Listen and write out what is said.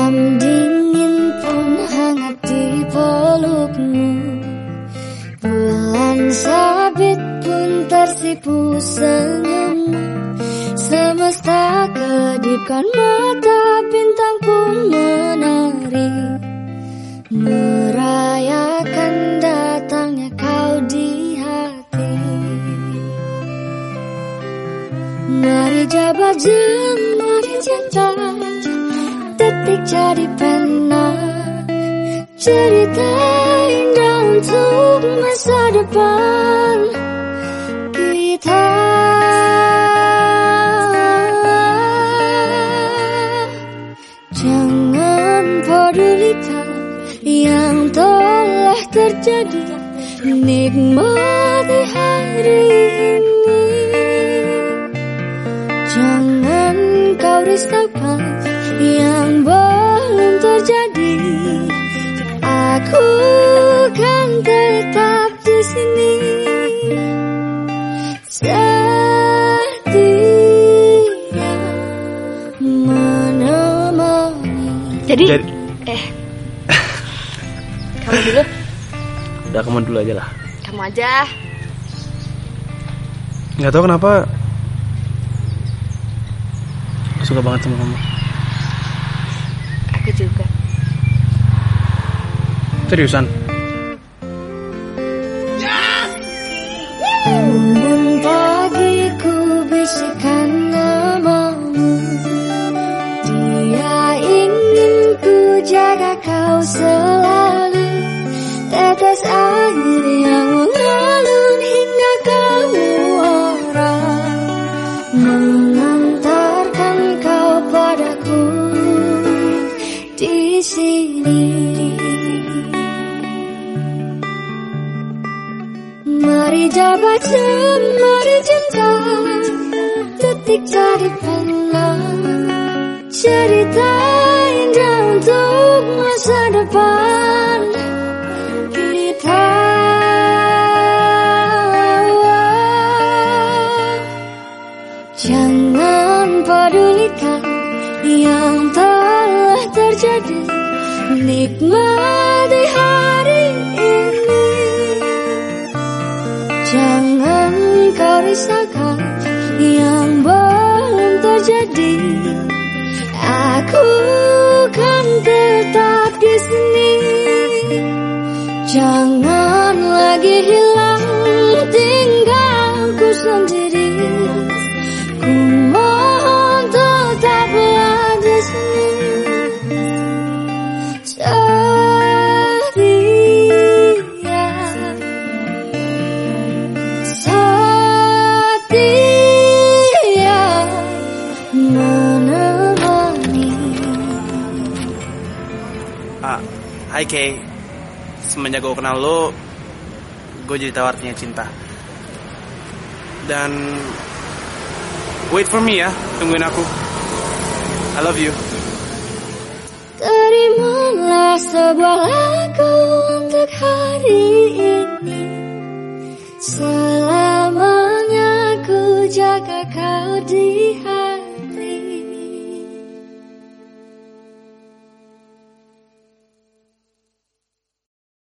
Malam dingin pun hangat di pelukmu. Bulan sabit pun tersipu senyummu. Semesta kedipkan mata, bintang pun menari, merayakan datangnya kau di hati. Mari jabat jemari cinta, detik jadi pena, cerita indah untuk masa depan kita. Jangan pedulikan yang telah terjadi, nikmati hari ini. Jangan kau risaukan yang belum terjadi, aku kan tetap di sini. Setia menemani. Jadi kamu dulu. Udah, kamu dulu aja lah. Kamu aja. Nggak tahu kenapa aku suka banget sama kamu. Aku juga. Seriusan? Embun pagi ku bisikan namamu, dia ingin ku jaga kau selalu. Tetes air yang mengalir hingga kamu orang, mengantarkan kau padaku di sini. Mari jabat mari cinta, detik jadi pena, cerita indah untuk masa depan kita. Jangan pedulikan yang telah terjadi, nikmati hari ini. Jangan kau risaukan yang belum terjadi, aku kan tetap di sini. Jangan lagi hilang, tinggalku sendiri. Ku mohon tetaplah di sini. Hai Kay, semenjak gue kenal lo, gue jadi tahu artinya cinta. Dan wait for me ya, tungguin aku. I love you. Terimalah sebuah lagu untuk hari ini. Selamanya ku jaga kau di